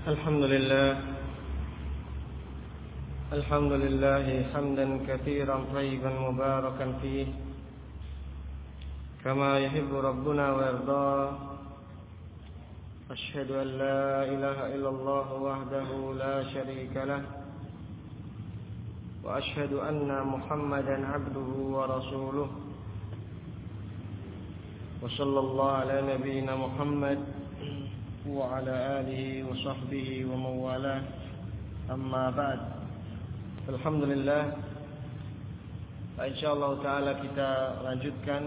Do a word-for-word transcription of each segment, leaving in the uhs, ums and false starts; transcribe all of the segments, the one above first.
الحمد لله الحمد لله حمدا كثيرا طيبا مباركا فيه كما يحب ربنا ويرضاه. أشهد أن لا إله إلا الله وحده لا شريك له وأشهد أن محمدا عبده ورسوله وصلى الله على نبينا محمد وعلى آله وصحبه ومن والاه. أما بعد, alhamdulillah, insyaallah taala kita lanjutkan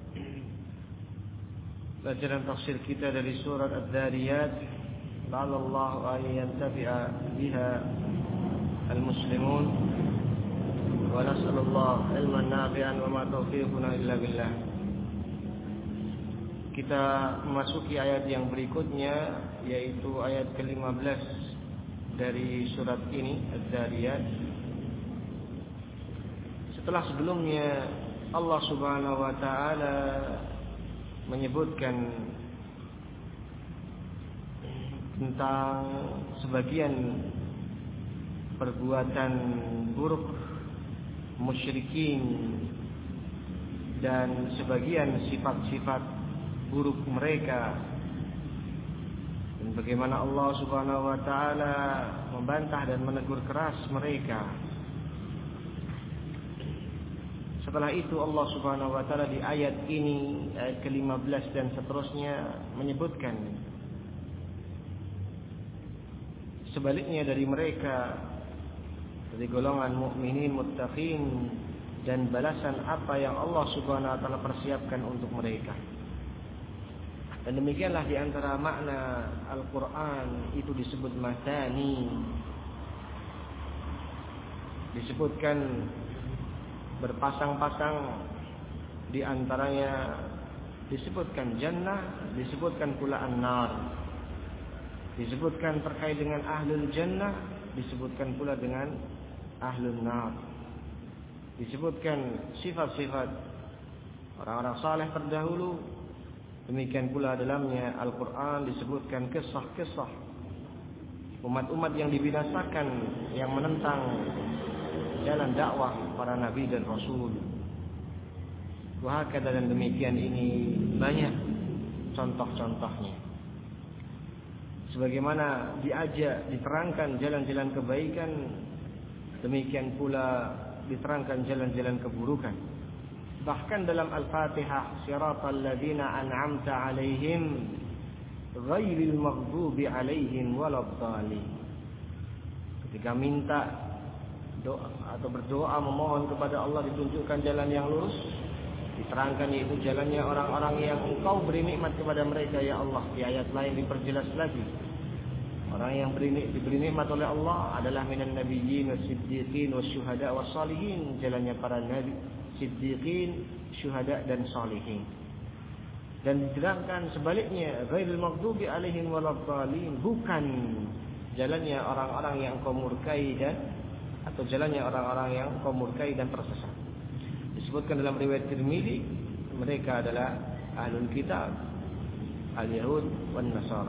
pelajaran tafsir kita dari surat Adz-Dzariyat. La'allallahu an yantafi'a biha al-muslimun wa nas'alullah ilman nafi'an wa ma taufiquna illa billah. Kita memasuki ayat yang berikutnya, yaitu ayat ke lima belas dari surat ini, Adz-Dzariyat. Setelah sebelumnya Allah Subhanahu wa taala menyebutkan tentang sebagian perbuatan buruk musyrikin dan sebagian sifat-sifat buruk mereka, dan bagaimana Allah Subhanahu wa taala membantah dan menegur keras mereka. Setelah itu Allah Subhanahu wa taala di ayat ini, ayat ke lima belas dan seterusnya, menyebutkan sebaliknya dari mereka, dari golongan mukminin muttaqin, dan balasan apa yang Allah Subhanahu wa taala persiapkan untuk mereka. Dan demikianlah di antara makna Al-Quran itu disebut matani. Disebutkan berpasang-pasang, di antaranya disebutkan jannah, disebutkan pula an-nar. Disebutkan terkait dengan ahlul jannah, disebutkan pula dengan ahlul nar. Disebutkan sifat-sifat orang-orang saleh terdahulu. Demikian pula dalamnya Al-Quran disebutkan kisah-kisah umat-umat yang dibinasakan, yang menentang jalan dakwah para nabi dan rasul. Wahakala, dan demikian ini banyak contoh-contohnya. Sebagaimana diajak, diterangkan jalan-jalan kebaikan, demikian pula diterangkan jalan-jalan keburukan. Bahkan dalam Al-Fatihah, siratal ladzina an'amta 'alaihim ghairil maghdubi 'alaihim waladdallin. Ketika minta doa atau berdoa memohon kepada Allah ditunjukkan jalan yang lurus, diterangkan yaitu jalannya orang-orang yang Engkau beri nikmat kepada mereka ya Allah. Di ayat lain diperjelas lagi, orang yang beri, diberi nikmat oleh Allah adalah minan nabiyyin was-siddiqin wasyuhada was-shalihin, jalannya para nabi, siddiqin, syuhada dan salihin. Dan diterangkan sebaliknya, ghairil maghdubi alaihim waladdallin, bukan jalannya orang-orang yang kau murkai dan atau jalannya orang-orang yang kau murkai dan tersesat. Disebutkan dalam riwayat Tirmidzi, mereka adalah ahlul kitab, al-yahud wan nasara.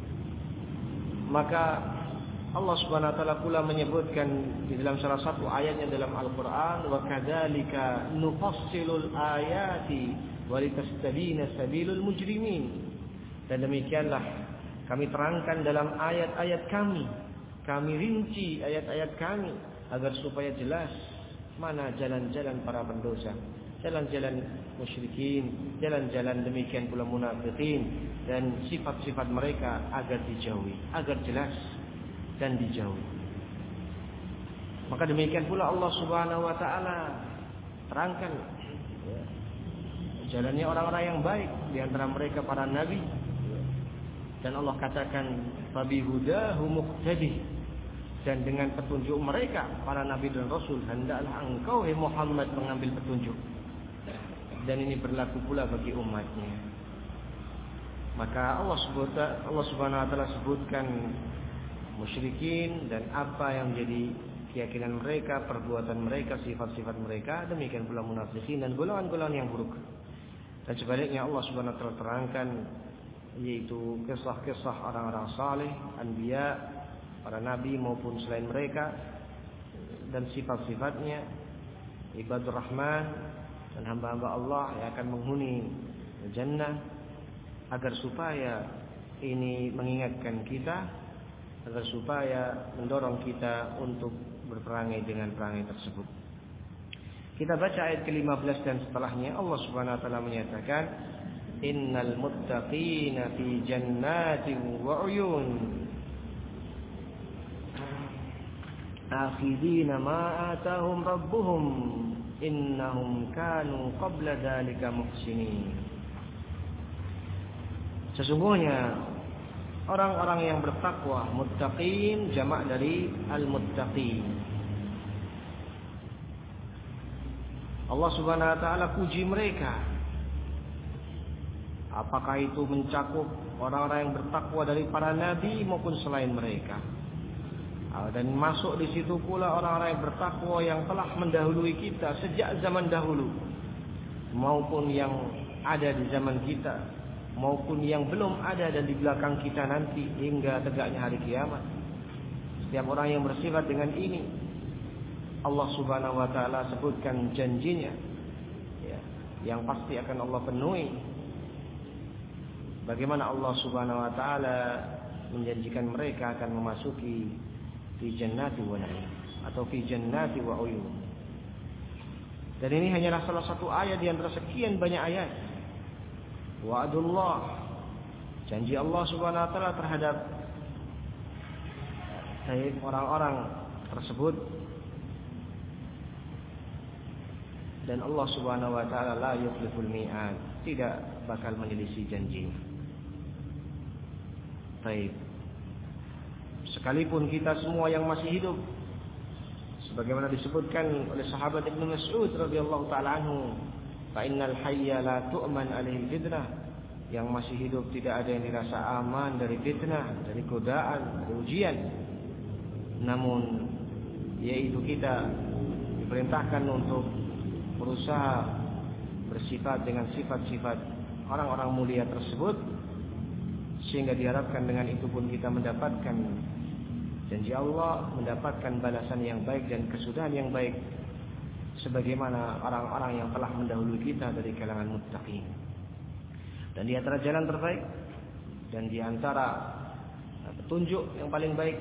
Maka Allah Subhanahu wa taala pula menyebutkan di dalam salah satu ayatnya dalam Al-Qur'an, wa kadzalika nufassilul ayati wa litastabina sabilul mujrimin. Dan demikianlah kami terangkan dalam ayat-ayat kami, kami rinci ayat-ayat kami agar supaya jelas mana jalan-jalan para pendosa, jalan-jalan musyrikin, jalan-jalan demikian pula munafikin, dan sifat-sifat mereka agar dijauhi, agar jelas dan dijauhi. Maka demikian pula Allah Subhanahu wa taala terangkan ya, jalannya orang-orang yang baik, di antara mereka para nabi. Dan Allah katakan fabihudahu muqtadi, dan dengan petunjuk mereka para nabi dan rasul hendaklah engkau hai Muhammad mengambil petunjuk. Dan ini berlaku pula bagi umatnya. Maka Allah Subhanahu wa taala sebutkan musyrikin dan apa yang menjadi keyakinan mereka, perbuatan mereka, sifat-sifat mereka. Demikian pula munafikin dan golongan-golongan yang buruk. Dan sebaliknya Allah Subhanahu wa taala terangkan yaitu kisah-kisah orang-orang saleh, anbiya, para nabi maupun selain mereka, dan sifat-sifatnya, ibadur rahman dan hamba-hamba Allah yang akan menghuni jannah, agar supaya ini mengingatkan kita, agar supaya mendorong kita untuk berperangai dengan perangai tersebut. Kita baca ayat ke lima belas dan setelahnya. Allah Subhanahu wa taala menyatakan, innal muttaqina fi jannatin wa uyun akhidina ma atahum rabbuhum innahum kanu qabla dzalika muhsinin. Sesungguhnya orang-orang yang bertakwa, muttaqin jamak dari al-muttaqin. Allah Subhanahu wa taala puji mereka. Apakah itu mencakup orang-orang yang bertakwa dari para nabi maupun selain mereka? Dan masuk di situ pula orang-orang yang bertakwa yang telah mendahului kita sejak zaman dahulu, maupun yang ada di zaman kita, maupun yang belum ada dan di belakang kita nanti hingga tegaknya hari kiamat. Setiap orang yang bersifat dengan ini, Allah Subhanahu wa taala sebutkan janjinya, ya, yang pasti akan Allah penuhi. Bagaimana Allah Subhanahu wa taala menjanjikan mereka akan memasuki fi jannati wa na'im atau fi jannati wa uyun. Dan ini hanyalah salah satu ayat di antara sekian banyak ayat. Wa'dullah, janji Allah Subhanahu wa taala terhadap orang-orang tersebut. Dan Allah Subhanahu wa taala la yukhliful mi'ad, tidak bakal menyelisih janjinya. Baik. Sekalipun kita semua yang masih hidup, sebagaimana disebutkan oleh sahabat Ibnu Mas'ud radhiyallahu taala anhu, fa innal hayya la tu'man alaihi fitnah, yang masih hidup tidak ada yang dirasa aman dari fitnah, dari godaan, dari ujian. Namun yaitu kita diperintahkan untuk berusaha bersifat dengan sifat-sifat orang-orang mulia tersebut, sehingga diharapkan dengan itu pun kita mendapatkan janji Allah, mendapatkan balasan yang baik dan kesudahan yang baik, sebagaimana orang-orang yang telah mendahului kita dari kalangan muttaqin. Dan di antara jalan terbaik dan di antara petunjuk yang paling baik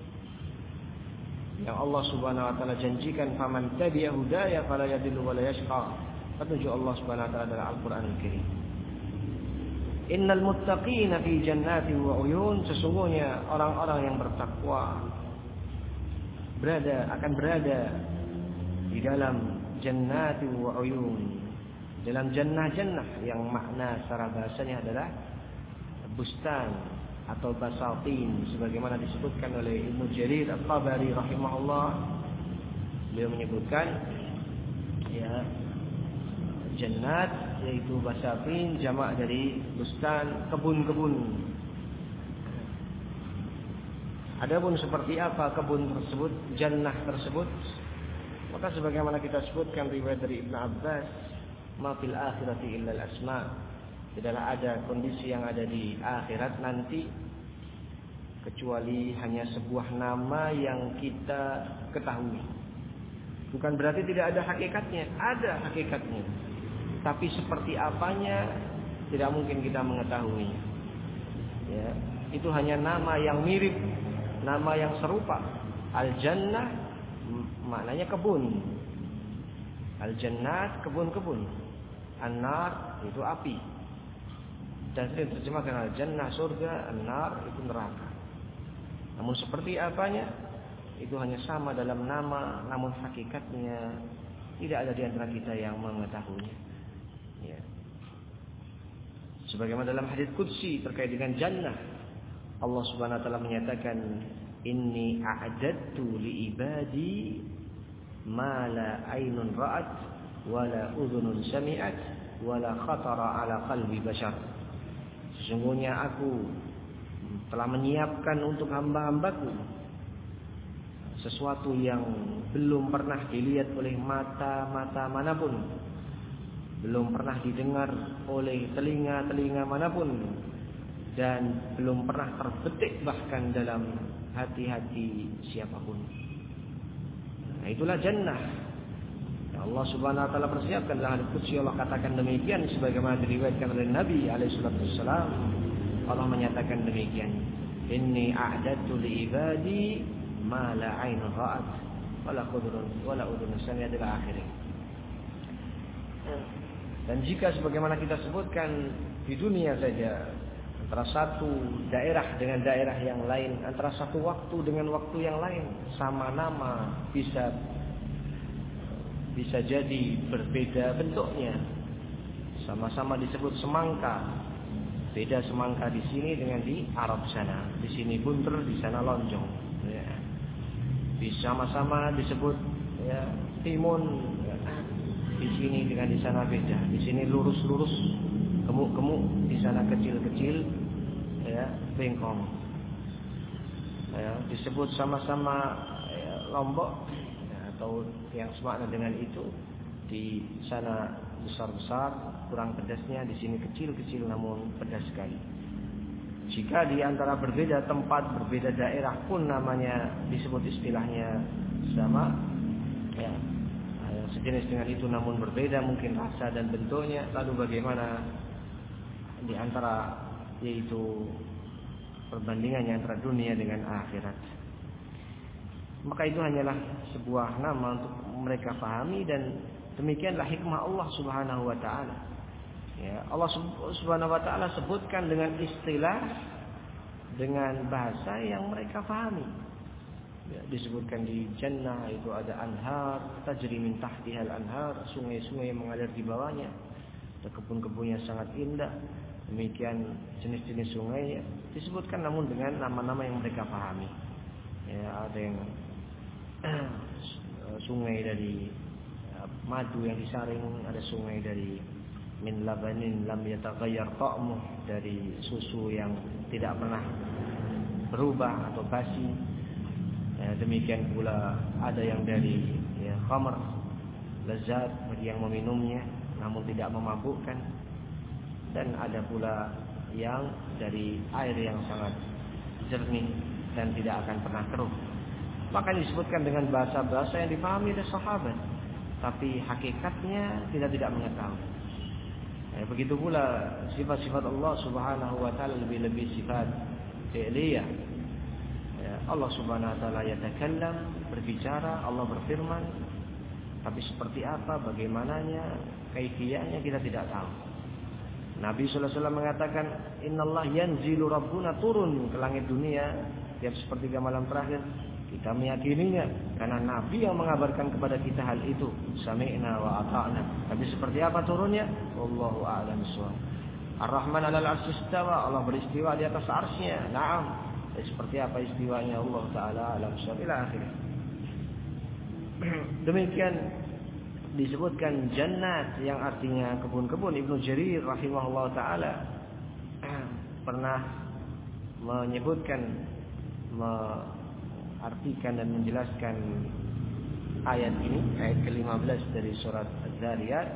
yang Allah Subhanahu wa taala janjikan, faman tabi'a hudaya fala yadillu wa la yashqa, petunjuk Allah Subhanahu wa taala adalah Al-Qur'anul Karim. Innal muttaqina fi jannati wa uyun, sesungguhnya orang-orang yang bertakwa berada akan berada di dalam jannati wa uyun, dalam jannah-jannah yang makna secara bahasanya adalah bustan atau basatin, sebagaimana disebutkan oleh Ibnu Jarir At-Tabari rahimahullah. Beliau menyebutkan, ya, jannat yaitu basatin jamak dari bustan, kebun-kebun. Adapun seperti apa kebun tersebut, jannah tersebut, maka sebagaimana kita sebutkan riwayat dari Ibnu Abbas, ma fil akhirati illa al-asma, tidaklah ada kondisi yang ada di akhirat nanti kecuali hanya sebuah nama yang kita ketahui. Bukan berarti tidak ada hakikatnya, ada hakikatnya. Tapi seperti apanya tidak mungkin kita mengetahui. Ya, itu hanya nama yang mirip, nama yang serupa. Al-Jannah maknanya kebun. Al-Jannat kebun-kebun. An-Nar itu api. Dan sering terjemahkan Al-Jannah surga, An-Nar itu neraka. Namun seperti apanya itu hanya sama dalam nama, namun hakikatnya tidak ada di antara kita yang mengetahuinya. Ya. Sebagaimana dalam hadits qudsi terkait dengan jannah, Allah Subhanahu wa taala menyatakan, inni a'adadtu li ibadi ma la aynun ra'at wa la udhunun sami'at wa la khatara ala qalbi bashar. Sesungguhnya aku telah menyiapkan untuk hamba-hambaku sesuatu yang belum pernah dilihat oleh mata-mata manapun, belum pernah didengar oleh telinga-telinga manapun, dan belum pernah terbetik bahkan dalam hati-hati siapapun. Nah, itulah jannah. Allah Subhanahu wa taala persiapkan dalam hadits qudsi. Allah katakan demikian sebagaimana diriwayatkan oleh Nabi alaihi salatu wasallam. Allah menyatakan demikian, inni a'dadtu li ibadi ma la 'ainun ra'at wala qudrun wala udhun sami'at ila akhirih. Dan jika sebagaimana kita sebutkan di dunia saja, antara satu daerah dengan daerah yang lain, antara satu waktu dengan waktu yang lain, sama nama bisa bisa jadi berbeda bentuknya. Sama-sama disebut semangka, beda semangka di sini dengan di Arab sana. Di sini bunter, di sana lonjong. Ya. Bisa sama-sama disebut ya, timun, ya. Di sini dengan di sana beda. Di sini lurus-lurus, gemuk-gemuk, di sana kecil-kecil, ya, bengkong. Ya, disebut sama-sama ya, lombok. Atau yang semakna dengan itu, di sana besar-besar, kurang pedasnya, di sini kecil-kecil namun pedas sekali. Jika di antara berbeda tempat, berbeda daerah pun namanya disebut istilahnya sama, ya, sejenis dengan itu namun berbeda mungkin rasa dan bentuknya. Lalu bagaimana di antara yaitu perbandingannya antara dunia dengan akhirat? Maka itu hanyalah sebuah nama untuk mereka pahami, dan demikianlah hikmah Allah Subhanahu wa taala. Ya, Allah Subhanahu wa taala sebutkan dengan istilah, dengan bahasa yang mereka pahami. Ya, disebutkan di jannah itu ada anhar tajri min tahtihal anhar, sungai-sungai yang mengalir di bawahnya. Ada kebun-kebunnya sangat indah. Demikian jenis-jenis sungai ya, disebutkan namun dengan nama-nama yang mereka pahami. Ya, ada yang sungai dari madu yang disaring, ada sungai dari min labanin lam yataghayyar ta'muh, dari susu yang tidak pernah berubah atau basi. Ya, demikian pula ada yang dari ya, khamr, lezat bagi yang meminumnya namun tidak memabukkan, dan ada pula yang dari air yang sangat jernih dan tidak akan pernah keruh. Maka disebutkan dengan bahasa-bahasa yang dipahami oleh sahabat, tapi hakikatnya kita tidak mengetahui. Ya, begitu pula sifat-sifat Allah Subhanahu wa taala, lebih-lebih sifat fi'liyah. Ya, Allah Subhanahu wa taala yatakallam, berbicara, Allah berfirman, tapi seperti apa, bagaimananya, kaifiyahnya kita tidak tahu. Nabi sallallahu alaihi wasallam mengatakan, "Innallaha yanzilu rabbuna", turun ke langit dunia tiap sepertiga malam terakhir. Kita meyakininya karena Nabi yang mengabarkan kepada kita hal itu. Sami'na wa ata'na. Tapi seperti apa turunnya? Wallahu a'lam bishawab. Ar-Rahman 'alal 'arsy istawa, Allah beristiwa di atas arsy-Nya. Naam. Ya, seperti apa istiwanya Allah taala alam bishawab ila akhirih. Demikian disebutkan jannat yang artinya kebun-kebun. Ibnu Jarir rahimahullah taala pernah menyebutkan, mengartikan dan menjelaskan ayat ini, ayat ke lima belas dari surat Az-Zariyat.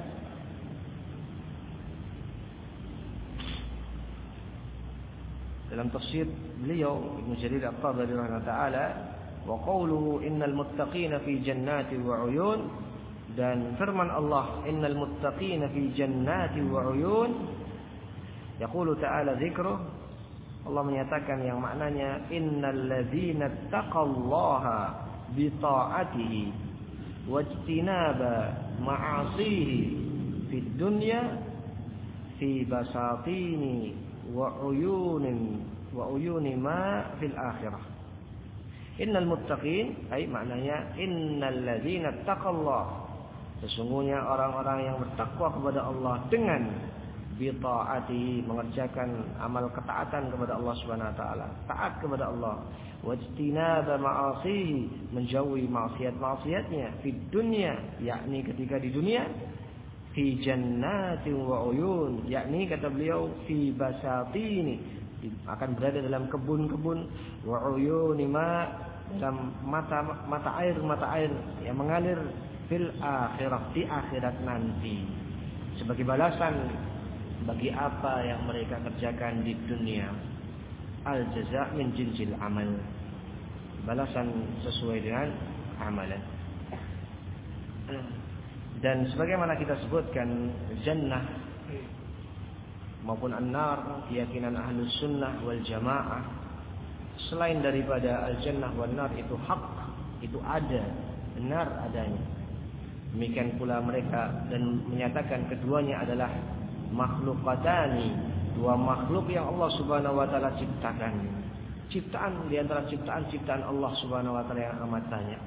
Dalam tafsir beliau Ibnu Jarir At-Tabari rahimahullah taala, wa qawluhu innal muttaqina fi jannati wa 'uyun, dan firman Allah innal muttaqina fi jannati wa 'uyun, yaqulu ta'ala dzikruh, Allah menyatakan yang maknanya innal ladzina taqallaha bi ta'atihi wajtinaba ma'asihi fid dunya fi basatini wa 'uyunin wa 'uyuni ma fil akhirah. Innal muttaqin ay maknanya innal ladzina taqallaha, sesungguhnya orang-orang yang bertakwa kepada Allah dengan bita'ati, mengerjakan amal ketaatan kepada Allah Subhanahu wa taala, taat kepada Allah, wajtinaba ma'asihi, menjauhi maksiat-maksiatnya, di dunia, yakni ketika di dunia, fi jannatin wa uyun, yakni kata beliau fi basatini, akan berada dalam kebun-kebun, wa uyuni ma, dalam mata mata air mata air yang mengalir fil akhirah, di akhirat nanti, sebagai balasan bagi apa yang mereka kerjakan di dunia. al-jaza' min jinsil amal. Balasan sesuai dengan amalan. Dan sebagaimana kita sebutkan, jannah maupun an-nar, keyakinan ahlus sunnah wal jamaah, selain daripada al-jannah wal nar itu hak, itu ada, benar adanya. Demikian pula mereka dan menyatakan keduanya adalah makhlukatani, dua makhluk yang Allah Subhanahu wa taala ciptakan. Ciptaan di antara ciptaan-ciptaan Allah Subhanahu wa taala yang amat banyak.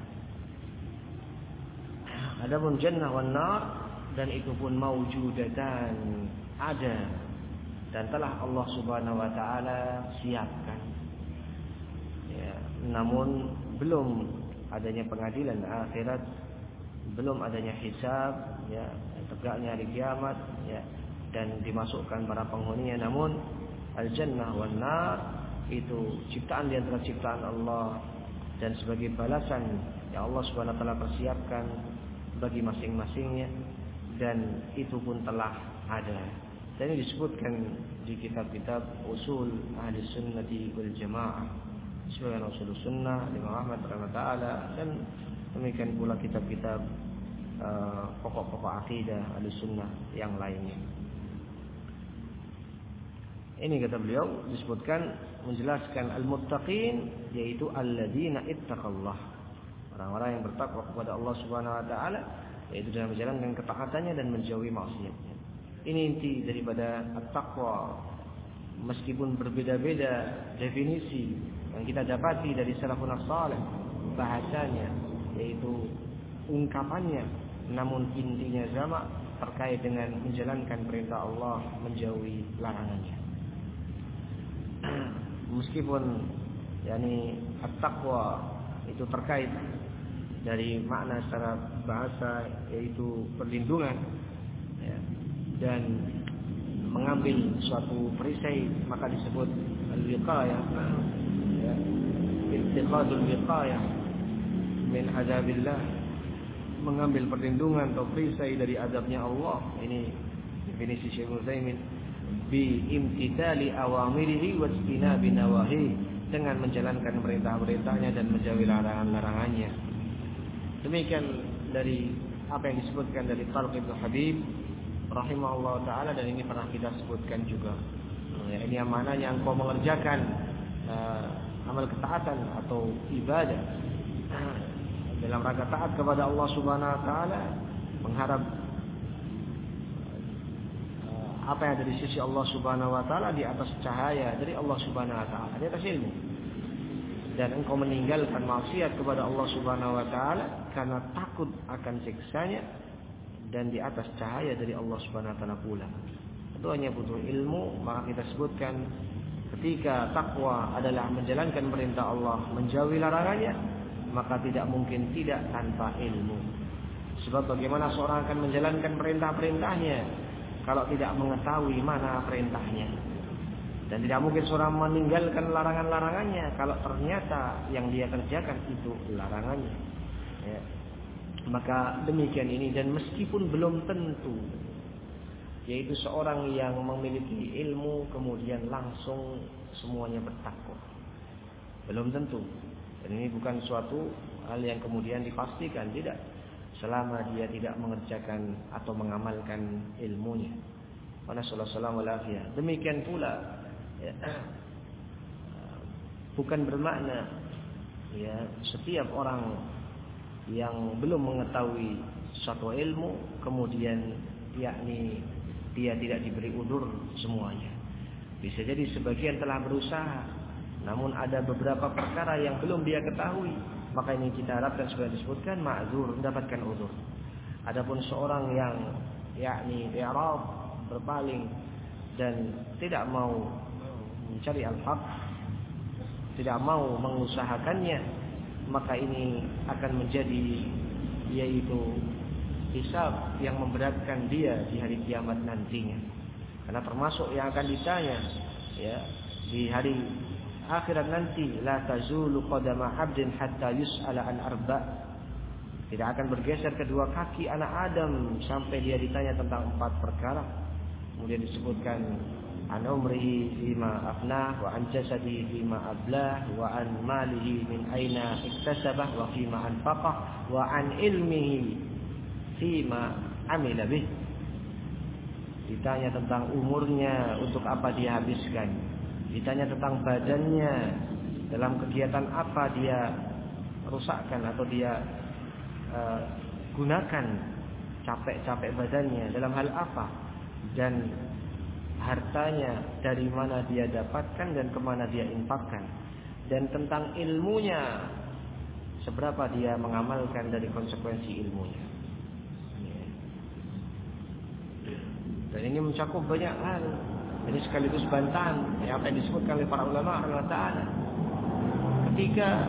Adapun jannah wan nar, dan itu pun maujudatan, ada dan telah Allah Subhanahu wa taala siapkan. Ya, namun belum adanya pengadilan akhirat, belum adanya hisab, ya, tegaknya hari kiamat, ya, dan dimasukkan para penghuninya. Namun al-jannah wan nar itu ciptaan di antara ciptaan Allah, dan sebagai balasan yang Allah Subhanahu wa taala persiapkan bagi masing-masingnya, dan itu pun telah ada. Dan ini disebutkan di kitab-kitab usul ahli sunnati wal jamaah, sebagai usul sunnah Imam Ahmad rahimahullah, dan demikian pula kitab-kitab uh, pokok-pokok akidah ahli sunnah yang lainnya. Ini kata beliau disebutkan menjelaskan al-muttaqin, yaitu alladzina ittaqallah, orang-orang yang bertakwa kepada Allah Subhanahu wa taala, yaitu dalam menjalankan ketaatannya dan menjauhi maksiatnya. Ini inti daripada at-taqwa. Meskipun berbeda-beda definisi yang kita dapati dari salafun salih bahasanya, yaitu ungkapannya, namun intinya sama, terkait dengan menjalankan perintah Allah, menjauhi larangannya. Meskipun yakni at-taqwa itu terkait dari makna secara bahasa, yaitu perlindungan, ya, dan mengambil suatu perisai, maka disebut al-wiqayah, ya, ittikhadul wiqayah min adabillah, mengambil perlindungan atau perisai dari adabnya Allah. Ini definisi Syekh Utsaimin, bi imtithali awamirihi wa ijtinabi nawahi, dengan menjalankan perintah-perintahnya dan menjauhi larangan-larangannya. Demikian dari apa yang disebutkan dari Talq bin Habib rahimahullah taala, dan ini pernah kita sebutkan juga. Ya, ini yang mananya engkau mengerjakan uh, amal ketaatan atau ibadah uh, dalam rangka taat kepada Allah Subhanahu wa taala, mengharap uh, apa yang ada di sisi Allah Subhanahu wa taala di atas cahaya dari Allah Subhanahu wa taala, di atas ilmu. Dan engkau meninggalkan maksiat kepada Allah Subhanahu wa taala karena takut akan siksanya, dan di atas cahaya dari Allah Subhanahu wa taala pula. Itu hanya butuh ilmu. Maka kita sebutkan, ketika takwa adalah menjalankan perintah Allah, menjauhi larangannya, maka tidak mungkin tidak tanpa ilmu. Sebab bagaimana seorang akan menjalankan perintah-perintahnya kalau tidak mengetahui mana perintahnya? Dan tidak mungkin seorang meninggalkan larangan-larangannya kalau ternyata yang dia kerjakan itu larangannya. Ya. Maka demikian ini, dan meskipun belum tentu, yaitu seorang yang memiliki ilmu kemudian langsung semuanya bertakwa, belum tentu. Dan ini bukan suatu hal yang kemudian dipastikan, tidak, selama dia tidak mengerjakan atau mengamalkan ilmunya. Wa sallallahu alaihi. Demikian pula, ya, bukan bermakna ya setiap orang yang belum mengetahui suatu ilmu kemudian yakni dia tidak diberi udzur semuanya. Bisa jadi sebagian telah berusaha, namun ada beberapa perkara yang belum dia ketahui, maka ini kita harapkan sebagai disebutkan ma'dzur, mendapatkan udzur. Adapun seorang yang yakni i'rad, berpaling dan tidak mau mencari al-haq, tidak mau mengusahakannya, maka ini akan menjadi yaitu hisab yang memberatkan dia di hari kiamat nantinya. Karena termasuk yang akan ditanya ya di hari akhirat nanti, la tazulu qadama 'abdin hatta yus'ala an arba'. Tidak akan bergeser kedua kaki anak Adam sampai dia ditanya tentang empat perkara. Kemudian disebutkan an umrihi fima afnah wa an jasadihi fima ablah wa an malihi min aina iktasabah wa fima anfaqah wa an ilmihi fima amila bih. Ditanya tentang umurnya, untuk apa dia habiskan. Ditanya tentang badannya, dalam kegiatan apa dia rusakkan atau dia uh, gunakan capek-capek badannya, dalam hal apa. Dan hartanya dari mana dia dapatkan dan kemana dia infakkan. Dan tentang ilmunya, seberapa dia mengamalkan dari konsekuensi ilmunya. Dan ini mencakup banyak hal. Ini sekaligus bantahan ya, apa yang disebutkan oleh para ulama Allah Ta'ala. Ketika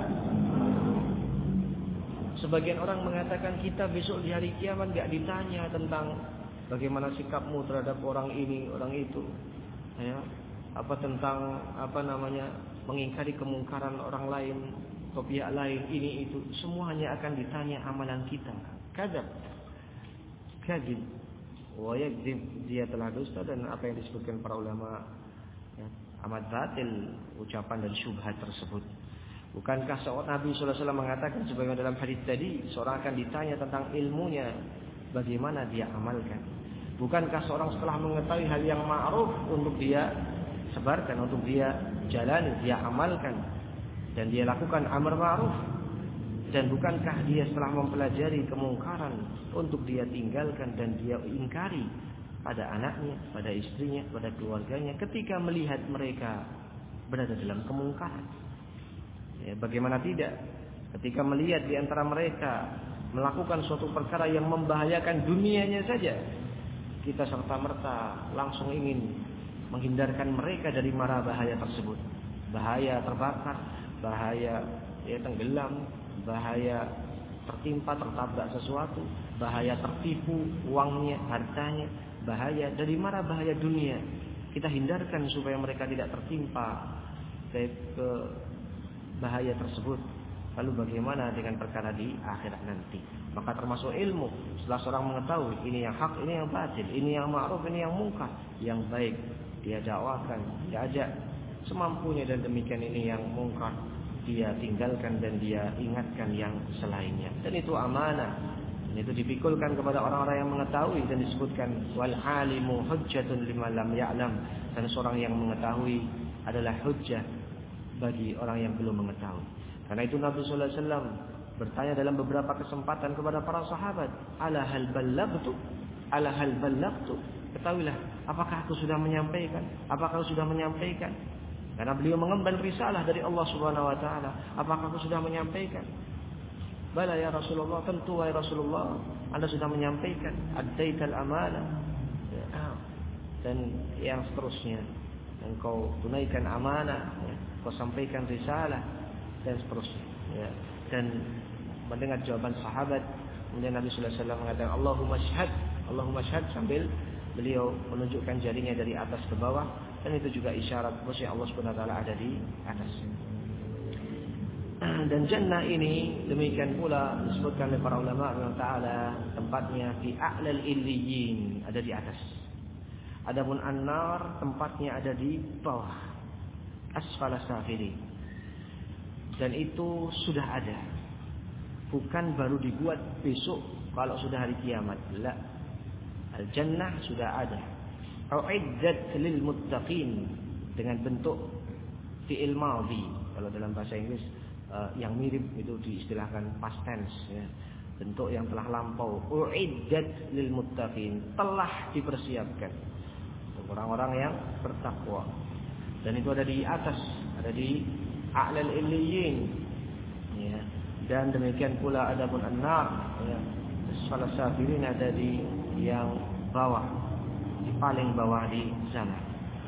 sebagian orang mengatakan kita besok di hari kiamat gak ditanya tentang bagaimana sikapmu terhadap orang ini, orang itu, ya, apa tentang apa namanya mengingkari kemungkaran orang lain atau pihak lain, ini itu, semuanya akan ditanya amalan kita. Kadzab, kadzib, wa yakdzib, dia telah dusta, dan apa yang disebutkan para ulama ya, amat batil ucapan dan syubhat tersebut. Bukankah seorang Nabi sallallahu alaihi wasallam mengatakan sebagaimana dalam hadis tadi, seorang akan ditanya tentang ilmunya, bagaimana dia amalkan. Bukankah seorang setelah mengetahui hal yang ma'ruf untuk dia sebarkan, untuk dia jalani, dia amalkan, dan dia lakukan amar ma'ruf. Dan bukankah dia setelah mempelajari kemungkaran untuk dia tinggalkan dan dia ingkari pada anaknya, pada istrinya, pada keluarganya ketika melihat mereka berada dalam kemungkaran. Ya, bagaimana tidak ketika melihat di antara mereka melakukan suatu perkara yang membahayakan dunianya saja, kita serta-merta langsung ingin menghindarkan mereka dari mara bahaya tersebut. Bahaya terbakar, bahaya ya, tenggelam, bahaya tertimpa, tertabrak sesuatu, bahaya tertipu uangnya, hartanya, bahaya dari mara bahaya dunia. Kita hindarkan supaya mereka tidak tertimpa ke, ke bahaya tersebut. Lalu bagaimana dengan perkara di akhirat nanti? Maka termasuk ilmu, setelah seorang mengetahui ini yang hak, ini yang batil, ini yang ma'ruf, ini yang mungkar, yang baik dia dakwakan, dia ajak semampunya, dan demikian ini yang mungkar dia tinggalkan dan dia ingatkan yang selainnya. Dan itu amanah. Dan itu dipikulkan kepada orang-orang yang mengetahui, dan disebutkan wal alimu hujjatun liman lam ya'lam, dan seorang yang mengetahui adalah hujjah bagi orang yang belum mengetahui. Karena itu Nabi sallallahu alaihi wasallam bertanya dalam beberapa kesempatan kepada para sahabat, ala hal ballagtu, ala hal ballagtu, ketahuilah apakah aku sudah menyampaikan, apakah aku sudah menyampaikan. Karena beliau mengemban risalah dari Allah Subhanahu wa taala, apakah aku sudah menyampaikan? Bala ya Rasulullah, tentu wahai Rasulullah, Anda sudah menyampaikan, addaital amanah, dan yang seterusnya, engkau tunaikan amanah, kau sampaikan risalah, dan seterusnya. Ya. Dan mendengar jawaban sahabat, kemudian Nabi sallallahu alaihi wasallam mengatakan Allahumma syhad, Allahumma syhad, sambil beliau menunjukkan jarinya dari atas ke bawah, dan itu juga isyarat bahwa Allah Subhanahu wa taala ada di atas. Dan jannah ini demikian pula disebutkan oleh para ulama Allah taala tempatnya fi a'lal illiyin, ada di atas. Adapun an-nar tempatnya ada di bawah, asfala safili. Dan itu sudah ada, bukan baru dibuat besok kalau sudah hari kiamat. La, al-jannah sudah ada. U'iddat lil muttaqin, dengan bentuk fi'il madhi. Kalau dalam bahasa Inggris uh, yang mirip itu diistilahkan past tense, ya. Bentuk yang telah lampau. U'iddat lil muttaqin, telah dipersiapkan untuk orang-orang yang bertakwa. Dan itu ada di atas, ada di a'lal illiyin, ya. Dan demikian pula adapun an-nar, ya, salah safirin ada di yang bawah, di paling bawah di sana.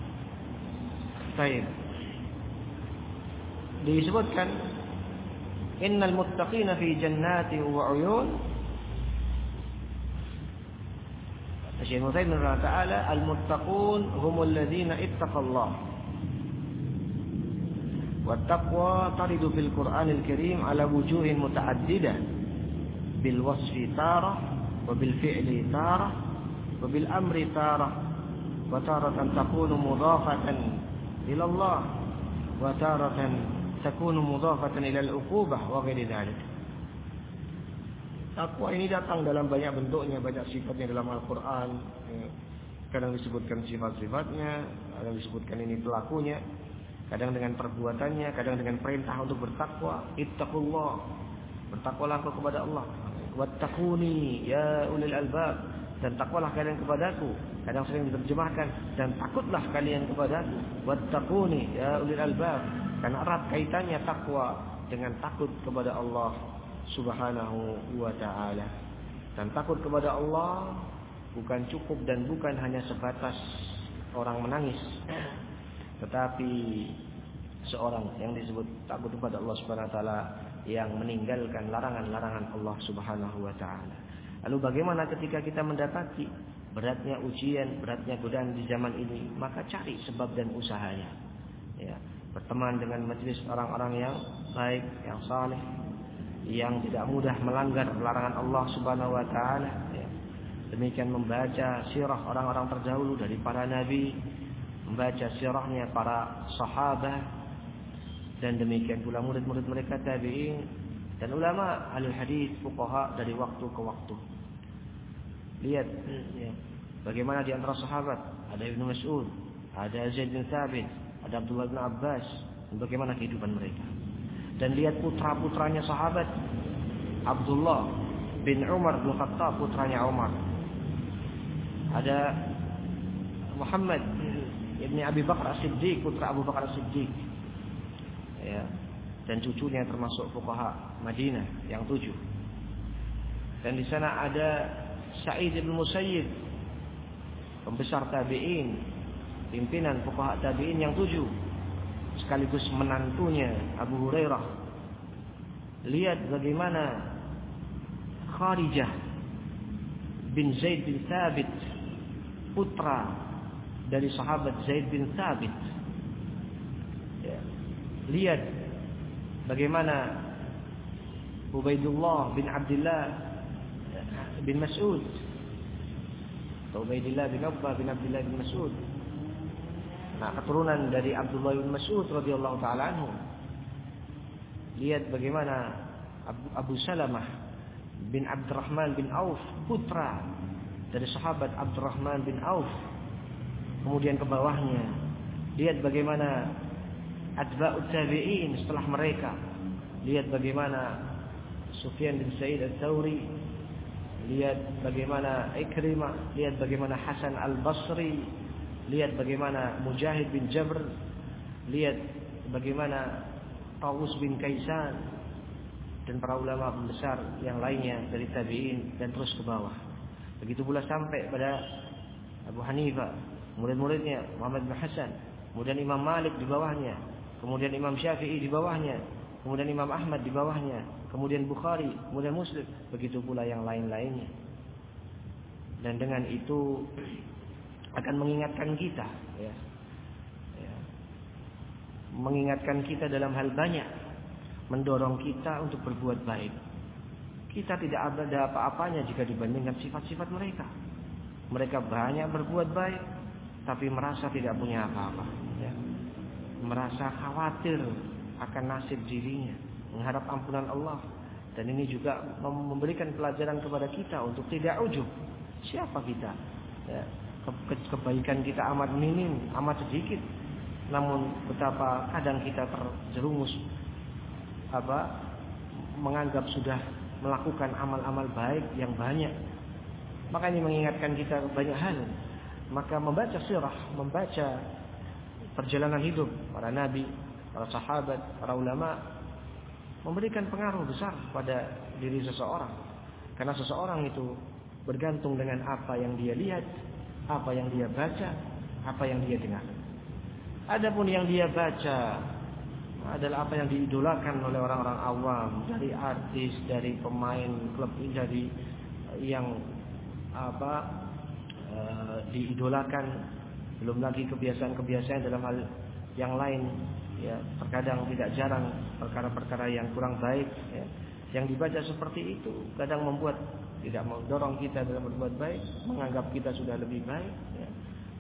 Baik. Disebutkan innal muttaqina fi jannati wa 'uyun. Syekh Muhammad rahimahullah taala, al-muttaqun humul ladzina ittaqallah. Wattaqwa taridu fil Qur'anil Karim ala wujuhin muta'addidah, bil wasfi tarah, wa bil fi'li tarah, wa bil amri tarah, wa taratan takunu mudhafatan ila Allah, wa taratan takunu mudhafatan ila al-uqubah wa ghairi dzalik. Takwa ini datang dalam banyak bentuknya, banyak sifatnya dalam Al-Quran. Kadang disebutkan sifat-sifatnya, kadang disebutkan ini pelakunya, kadang dengan perbuatannya, kadang dengan perintah untuk bertakwa. Ittaqullah, bertakwalah engkau kepada Allah. Wattaquni ya ulil albab, dan takwalah kalian kepadaku. Kadang sering diterjemahkan, dan takutlah kalian kepadaku. Wattaquni ya ulil albab, karena erat kaitannya takwa dengan takut kepada Allah Subhanahu wa ta'ala. Dan takut kepada Allah bukan cukup dan bukan hanya sebatas orang menangis, tetapi seorang yang disebut takut kepada Allah Subhanahu wa ta'ala yang meninggalkan larangan-larangan Allah Subhanahu wa ta'ala. Lalu bagaimana ketika kita mendapati beratnya ujian, beratnya godaan di zaman ini? Maka cari sebab dan usahanya, ya, berteman dengan majelis orang-orang yang baik, yang saleh, yang tidak mudah melanggar larangan Allah Subhanahu wa ta'ala, ya. Demikian membaca sirah orang-orang terdahulu dari para nabi, membaca sirahnya para sahabat, dan demikian pula murid-murid mereka tabi'in dan ulama ahli hadis, fuqaha dari waktu ke waktu. Lihat, ya, bagaimana di antara sahabat ada Ibnu Mas'ud, ada Zaid bin Thabit, ada Abdullah bin Abbas, dan bagaimana kehidupan mereka. Dan lihat putra-putranya sahabat, Abdullah bin Umar bin Khattab, putranya Umar. Ada Muhammad ibni Abi Bakar As-Siddiq, putra Abu Bakar As-Siddiq, ya, dan cucunya termasuk fuqaha Madinah yang tujuh. Dan di sana ada Sa'id bin Musayyib, pembesar tabi'in, pimpinan fuqaha tabi'in yang tujuh, sekaligus menantunya Abu Hurairah. Lihat bagaimana Kharijah bin Zaid bin Thabit, putra dari sahabat Zaid bin Thabit, ya. Lihat bagaimana Ubaidullah bin Abdullah bin Mas'ud, Ubaidullah bin Abba bin Abdullah bin Mas'ud, nah, keturunan dari Abdullah bin Mas'ud radhiyallahu taala anhu. Lihat bagaimana Abu, Abu Salamah bin Abdurrahman bin Auf, putra dari sahabat Abdurrahman bin Auf. Kemudian ke bawahnya, lihat bagaimana atba'ut tabi'in setelah mereka. Lihat bagaimana Sufyan bin Sa'id Ats-Tsauri, lihat bagaimana Ikrimah, lihat bagaimana Hasan Al-Basri, lihat bagaimana Mujahid bin Jabr, lihat bagaimana Tawus bin Kaisan, dan para ulama besar yang lainnya dari tabi'in, dan terus ke bawah. Begitu pula sampai pada Abu Hanifah, murid-muridnya Muhammad bin Hasan, kemudian Imam Malik di bawahnya, kemudian Imam Syafi'i di bawahnya, kemudian Imam Ahmad di bawahnya, kemudian Bukhari, kemudian Muslim, begitu pula yang lain-lainnya. Dan dengan itu akan mengingatkan kita, ya, ya, mengingatkan kita dalam hal banyak, mendorong kita untuk berbuat baik. Kita tidak ada apa-apanya jika dibandingkan sifat-sifat mereka. Mereka banyak berbuat baik, tapi merasa tidak punya apa-apa, ya. Merasa khawatir akan nasib dirinya, mengharap ampunan Allah. Dan ini juga memberikan pelajaran kepada kita untuk tidak ujub. Siapa kita, ya. Kebaikan kita amat minim, amat sedikit, namun betapa kadang kita terjerumus apa menganggap sudah melakukan amal-amal baik yang banyak. Maka ini mengingatkan kita banyak hal. Maka membaca sirah, membaca perjalanan hidup para nabi, para sahabat, para ulama, memberikan pengaruh besar pada diri seseorang. Karena seseorang itu bergantung dengan apa yang dia lihat, apa yang dia baca, apa yang dia dengar. Adapun yang dia baca adalah apa yang diidolakan oleh orang-orang awam, dari artis, dari pemain klub, dari yang apa e, diidolakan, belum lagi kebiasaan-kebiasaan dalam hal yang lain, ya, terkadang tidak jarang perkara-perkara yang kurang baik, ya, yang dibaca seperti itu kadang membuat tidak mendorong kita dalam berbuat baik, menganggap kita sudah lebih baik, ya.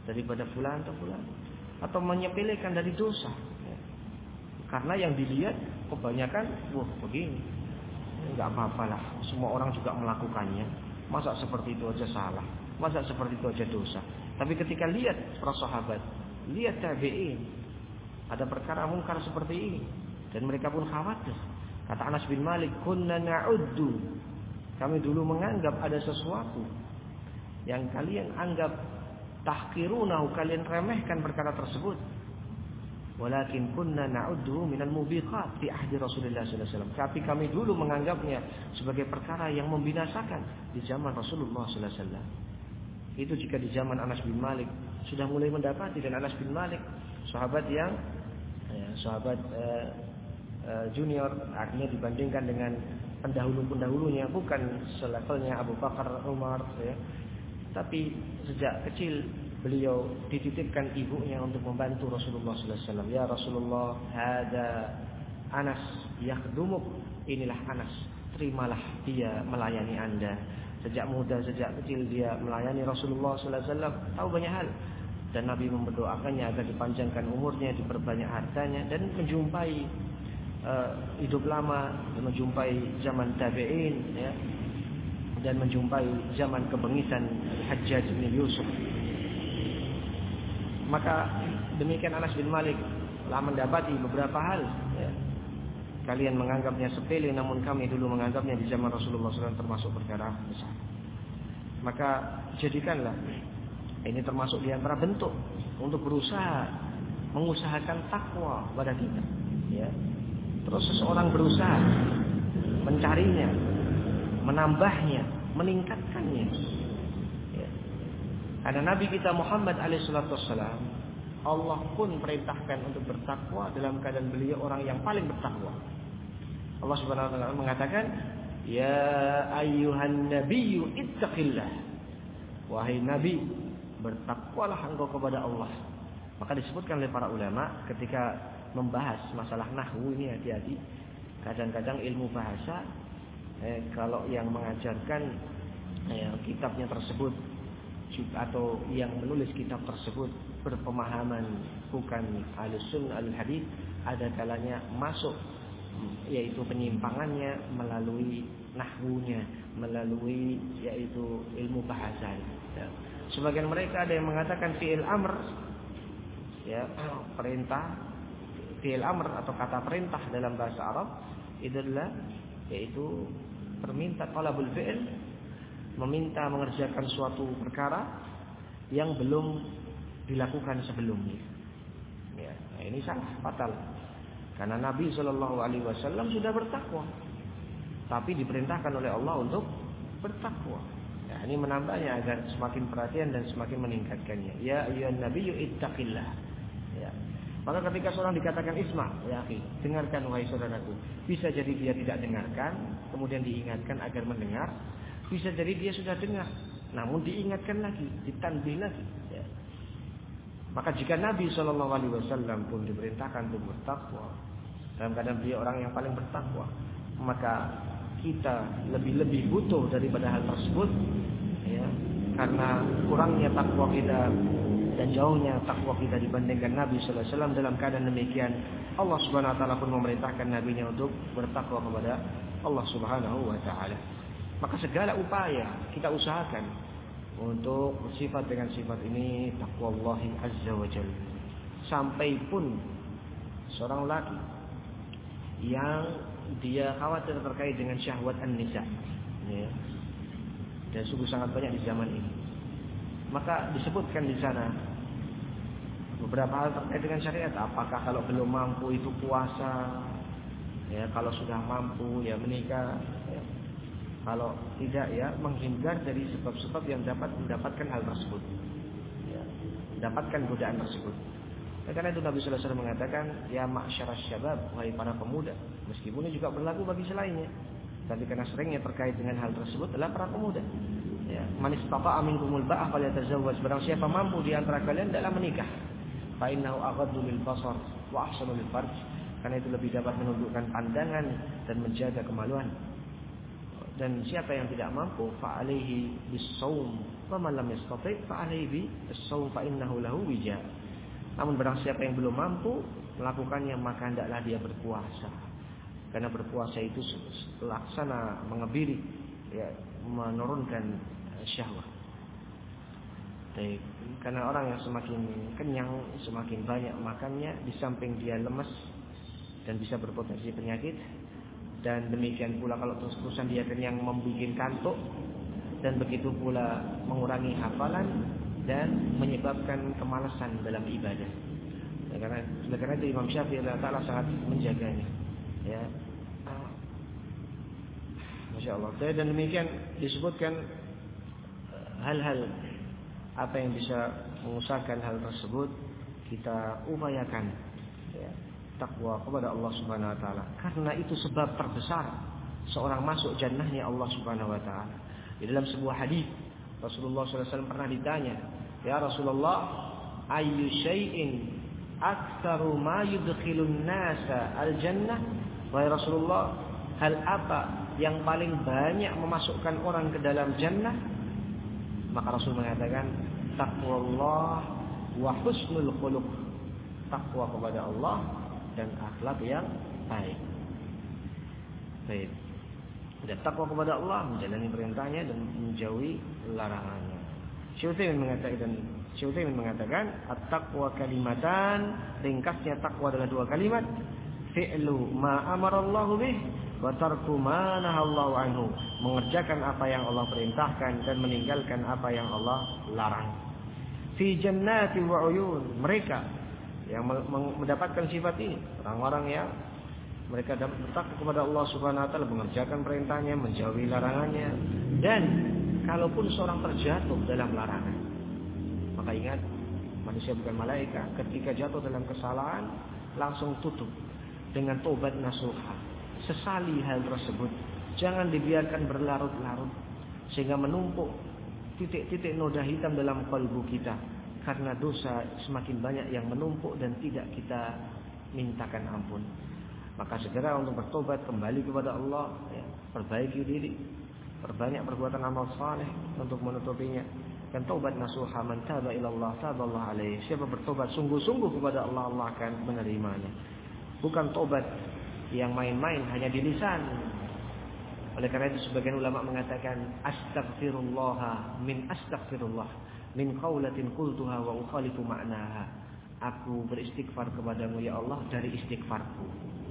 daripada fulan atau fulan, atau menyepelekan dari dosa. Ya. Karena yang dilihat kebanyakan, wah begini, nggak apa-apalah, semua orang juga melakukannya. Masa seperti itu aja salah, masa seperti itu aja dosa. Tapi ketika lihat para sahabat, lihat tabi'in, ada perkara mungkar seperti ini, dan mereka pun khawatir. Kata Anas bin Malik, kunna na'uddu, kami dulu menganggap ada sesuatu yang kalian anggap tahqirunahu, kalian remehkan perkara tersebut. Walakin kunna na'udduhu minal mubiqat fi ahdi Rasulullah sallallahu alaihi wasallam. Tapi kami dulu menganggapnya sebagai perkara yang membinasakan di zaman Rasulullah sallallahu alaihi wasallam. Itu jika di zaman Anas bin Malik sudah mulai mendapati, dan Anas bin Malik sahabat yang ya, sahabat uh, uh, junior, artinya dibandingkan dengan pendahulu-pendahulunya, bukan selevelnya Abu Bakar, Umar, ya. Tapi sejak kecil beliau dititipkan ibunya untuk membantu Rasulullah sallallahu alaihi wasallam. Ya Rasulullah, hada Anas yakhdumuk, inilah Anas, terimalah dia melayani Anda. Sejak muda, sejak kecil dia melayani Rasulullah sallallahu alaihi wasallam, tahu banyak hal. Dan Nabi mendoakannya agar dipanjangkan umurnya, diperbanyak hartanya, dan menjumpai uh, hidup lama, dan menjumpai zaman tabi'in, ya, dan menjumpai zaman kebengisan Hajjaj bin Yusuf. Maka demikian Anas bin Malik telah mendapati beberapa hal, ya. Kalian menganggapnya sepele, namun kami dulu menganggapnya di zaman Rasulullah sallallahu alaihi wasallam termasuk perkara besar. Maka jadikanlah ini termasuk di antara bentuk untuk berusaha mengusahakan takwa pada kita, ya. Terus seseorang berusaha mencarinya, menambahnya, meningkatkannya, ya. Karena Nabi kita Muhammad alaihi salatu wassalam, Allah pun perintahkan untuk bertakwa dalam keadaan beliau orang yang paling bertakwa. Allah Subhanahu wa taala mengatakan, "Ya ayyuhan nabiyyu ittaqillah." Wahai nabi, bertakwalah engkau kepada Allah. Maka disebutkan oleh para ulama ketika membahas masalah nahwu ini, hati-hati. Kadang-kadang ilmu bahasa eh, kalau yang mengajarkan eh, kitabnya tersebut atau yang menulis kitab tersebut berpemahaman bukan ahlus sunnah al hadis, ada kalanya masuk yaitu penyimpangannya melalui nahwunya, melalui yaitu ilmu bahasa. Ya. Sebagian mereka ada yang mengatakan fi'il amr, ya, perintah, fi'il amr atau kata perintah dalam bahasa Arab itu adalah yaitu perminta talabul fi'il, meminta mengerjakan suatu perkara yang belum dilakukan sebelumnya. Ya, nah ini salah fatal. Karena Nabi Shallallahu Alaihi Wasallam sudah bertakwa, tapi diperintahkan oleh Allah untuk bertakwa. Ya, ini menambahnya agar semakin perhatian dan semakin meningkatkannya. Ya ayyuhan nabiyyu ittaqillah. Ya. Maka ketika seorang dikatakan isma, ya akhi, dengarkan wahai saudaraku. Bisa jadi dia tidak dengarkan, kemudian diingatkan agar mendengar. Bisa jadi dia sudah dengar, namun diingatkan lagi, ditanbih lagi. Ya. Maka jika Nabi Shallallahu Alaihi Wasallam pun diperintahkan untuk bertakwa, dalam keadaan beliau orang yang paling bertakwa, maka kita lebih-lebih butuh daripada hal tersebut, ya, karena kurangnya takwa kita dan jauhnya takwa kita dibandingkan Nabi Sallallahu Alaihi Wasallam. Dalam keadaan demikian, Allah Subhanahu Wa Taala pun memerintahkan nabinya untuk bertakwa kepada Allah Subhanahu Wa Taala. Maka segala upaya kita usahakan untuk bersifat dengan sifat ini, takwa Allah Azza wa Jalla. Sampai pun seorang laki yang dia khawatir terkait dengan syahwat an-nisa, ya, dan sungguh sangat banyak di zaman ini. Maka disebutkan di sana beberapa hal terkait dengan syariat. Apakah kalau belum mampu itu puasa, ya, kalau sudah mampu ya menikah, ya. Kalau tidak ya menghindar dari sebab-sebab yang dapat mendapatkan hal tersebut, ya, mendapatkan godaan tersebut. Karena itu Nabi Sallallahu Alaihi Wasallam mengatakan, ya ma'syaras syabab, wahai para pemuda. Meskipun ini juga berlaku bagi selainnya, tapi karena seringnya terkait dengan hal tersebut adalah para pemuda. Ya, man istata'a minkumul ba'ah falyatazawwaj. Barang siapa mampu di antara kalian adalah menikah. Fa innahu aghaddu lil basar wa ahsanu lil farj. Karena itu lebih dapat menundukkan pandangan dan menjaga kemaluan. Dan siapa yang tidak mampu fa'alaihi bis-shaum wa man lam yastati' fa'alaihi bis-shaum fa innahu lahu wija. Namun barang siapa yang belum mampu melakukannya maka hendaklah dia berpuasa. Karena berpuasa itu laksana mengebiri, ya, menurunkan syahwat. Baik, karena orang yang semakin kenyang, semakin banyak makannya, di samping dia lemas dan bisa berpotensi penyakit. Dan demikian pula kalau terus-terusan dia kenyang membuat kantuk, dan begitu pula mengurangi hafalan dan menyebabkan kemalasan dalam ibadah. Ya, karena karena itu Imam Syafi'i Taala sangat menjaganya. Ya, Masya Allah. Dan demikian disebutkan hal-hal apa yang bisa mengusahakan hal tersebut kita upayakan. Ya. Takwa kepada Allah Subhanahu wa taala. Karena itu sebab terbesar seorang masuk jannahnya Allah Subhanahu wa taala. Di dalam sebuah hadis Rasulullah sallallahu alaihi wasallam pernah ditanya, "Ya Rasulullah, ayyu syai'in aktsaru ma yudkhilun nasa al-jannah?" Wahai Rasulullah, hal apa yang paling banyak memasukkan orang ke dalam jannah? Maka Rasul mengatakan, "Taqwallah wa husnul khuluq." Takwa kepada Allah dan akhlak yang baik. Baik. Dan takwa kepada Allah, menjalani perintahnya dan menjauhi larangannya. Syaikhul mengatakan, Syaikhul mengatakan, at-taqwa kalimatan, ringkasnya takwa adalah dua kalimat, fi'lu ma amarallahu bih wa tarku ma nahallahu anhu, mengerjakan apa yang Allah perintahkan dan meninggalkan apa yang Allah larang. Fi jannati wa uyun, mereka yang mendapatkan sifat ini, orang-orang yang mereka bertakwa kepada Allah Subhanahu wa taala, mengerjakan perintahnya, menjauhi larangannya. Dan kalaupun seorang terjatuh dalam larangan, maka ingat, manusia bukan malaikat. Ketika jatuh dalam kesalahan, langsung tutup dengan tobat nasuha. Sesali hal tersebut, jangan dibiarkan berlarut-larut sehingga menumpuk titik-titik noda hitam dalam kalbu kita. Karena dosa semakin banyak yang menumpuk dan tidak kita mintakan ampun. Maka segera untuk bertobat, kembali kepada Allah, ya, perbaiki diri, perbanyak perbuatan amal saleh untuk menutupinya. Dan taubat nasuha, man taba ilallah taballahu alaihi. Siapa bertobat sungguh-sungguh kepada Allah, Allah akan menerimanya. Bukan tobat yang main-main hanya di lisan. Oleh karena itu sebagian ulama mengatakan astaghfirullah min astaghfirullah min qaulatin qultuha wa ukhalifu ma'naha. Aku beristighfar kepadamu ya Allah dari istighfarku.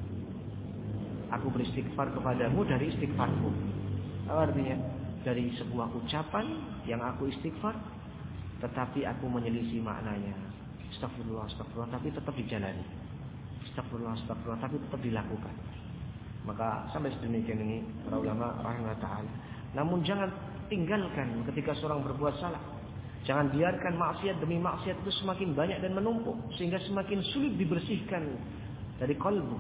Aku beristighfar kepadamu dari istighfarku. Artinya dari sebuah ucapan yang aku istighfar, tetapi aku menyelisih maknanya. Astagfirullah, astagfirullah, tapi tetap dijalani. Astagfirullah, astagfirullah, tapi tetap dilakukan. Maka sampai sedemikian ini para ulama rahimahullah ta'ala. Namun jangan tinggalkan ketika seorang berbuat salah. Jangan biarkan maksiat demi maksiat itu semakin banyak dan menumpuk, sehingga semakin sulit dibersihkan dari kalbu.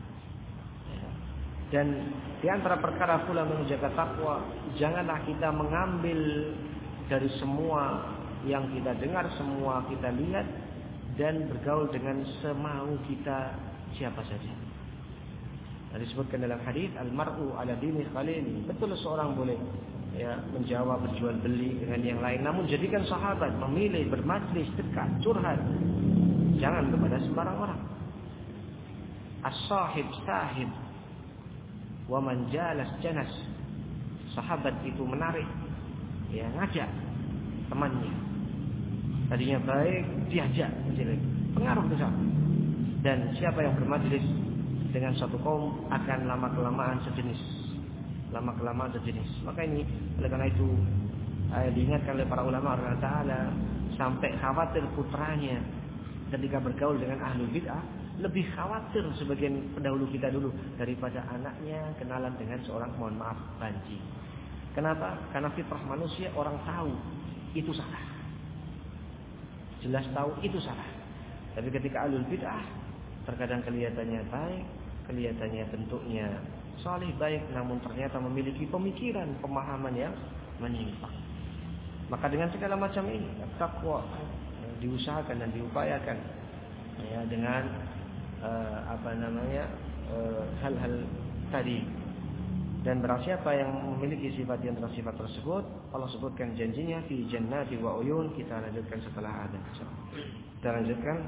Dan di antara perkara pula menjaga takwa, janganlah kita mengambil dari semua yang kita dengar, semua kita lihat, dan bergaul dengan semau kita siapa saja. Disebutkan dalam hadis, al-mar'u ala dini khalili. Betul seorang boleh, ya, menjawab, berjual beli dengan yang lain, namun jadikan sahabat, memilih bermajlis dekat, curhat, jangan kepada sembarang orang. As-sahib sahib wa man jalas janas. Sahabat itu menarik, ya, ngajak temannya. Tadinya baik, diajak jelek, pengaruh besar. Dan siapa yang bermajlis dengan satu kaum akan lama kelamaan sejenis, lama kelamaan sejenis. Maka ini oleh karena itu eh, diingatkan oleh para ulama Allah Taala, sampai khawatir putranya ketika bergaul dengan ahlul bid'ah, lebih khawatir sebagian pendahulu kita dulu daripada anaknya kenalan dengan seorang, mohon maaf, banci. Kenapa? Karena fitrah manusia orang tahu itu salah, jelas tahu itu salah. Tapi ketika ahlul bid'ah, terkadang kelihatannya baik, kelihatannya bentuknya saleh baik, namun ternyata memiliki pemikiran, pemahaman yang menyimpang. Maka dengan segala macam ini, takwa diusahakan dan diupayakan, ya, dengan uh, apa namanya uh, hal-hal tadi. Dan barang siapa yang memiliki sifat di antara sifat tersebut, Allah sebutkan janjinya fi jannati wa uyun. Kita lanjutkan setelah ada. Kita lanjutkan.